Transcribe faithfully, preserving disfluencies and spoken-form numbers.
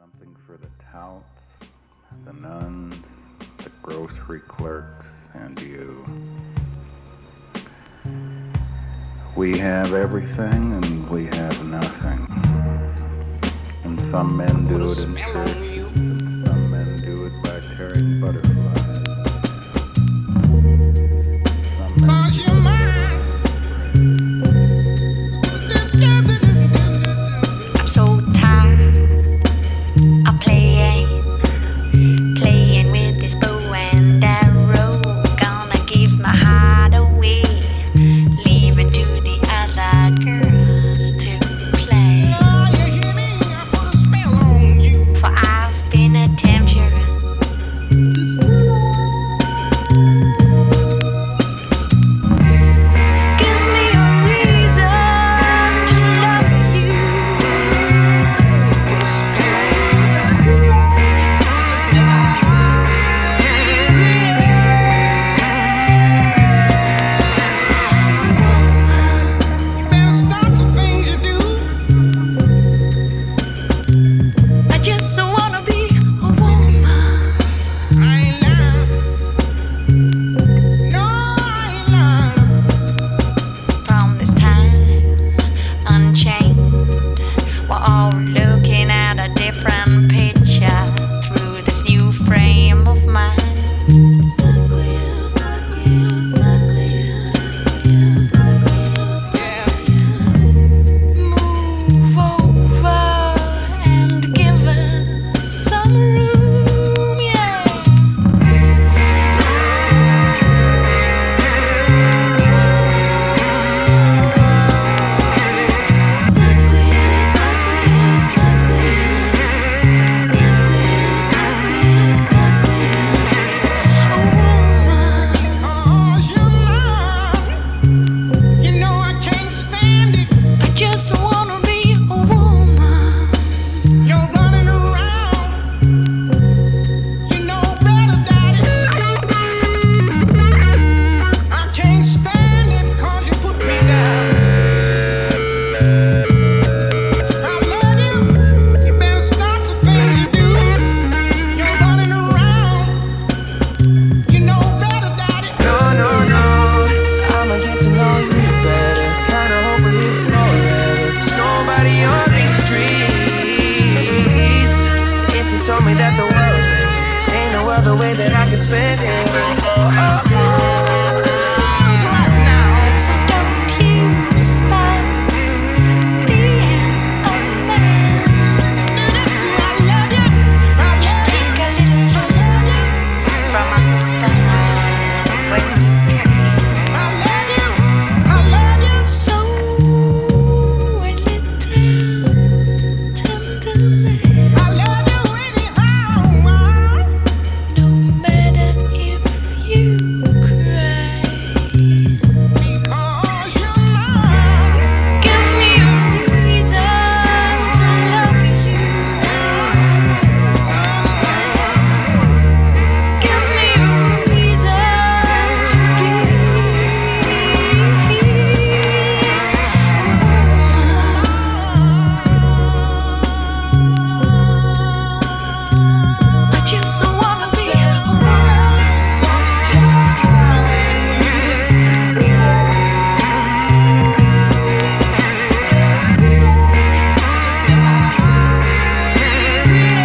something for the touts, the nuns, the grocery clerks, and you. We have everything and we have nothing. And some men do it in churches, and some men do it by tearing butterflies. Some men Cause you're mine. I'm so tired of playing, playing with this bow and arrow. Gonna give my heart away, leaving to the other girls to play. Oh, you hear me? I put a spell on you. For I've been a tempter. Give me a reason to love you. Put a spell on you. You better stop the things you do. I just wanna be a woman. I ain't lying. No, I ain't lying. From this time unchained, we're all looking at a different picture through this new frame of mind. Stuck with you, stuck with you, stuck with you, stuck with you, stuck with you, stuck with you. Move over and give us some room, yeah. Stuck with you, stuck with you, stuck with you, stuck with you, stuck with you, stuck with you. A woman, Cause you're mine. You know I can't stand it. I just wanna be a woman. You're running around. You know better, Daddy. I can't stand it cause you put me down. I love you. You better stop the things you do. You're running around. You know better, Daddy. No, no, no, I'ma get to know you better. Kinda hope we're here forever. There's nobody on these streets. If you told me that the world's ending, ain't no other way that I can spend it. Oh, oh, oh. Right now. So don't you stop being a man. I love you. I Just love you. take a little look from outside when you came. I love you. I love you. So a little tenderness. I love you anyhow. No matter if you cry. Because you're mine. Give me a reason to love you. Give me a reason to be a woman. I just wanna be a woman.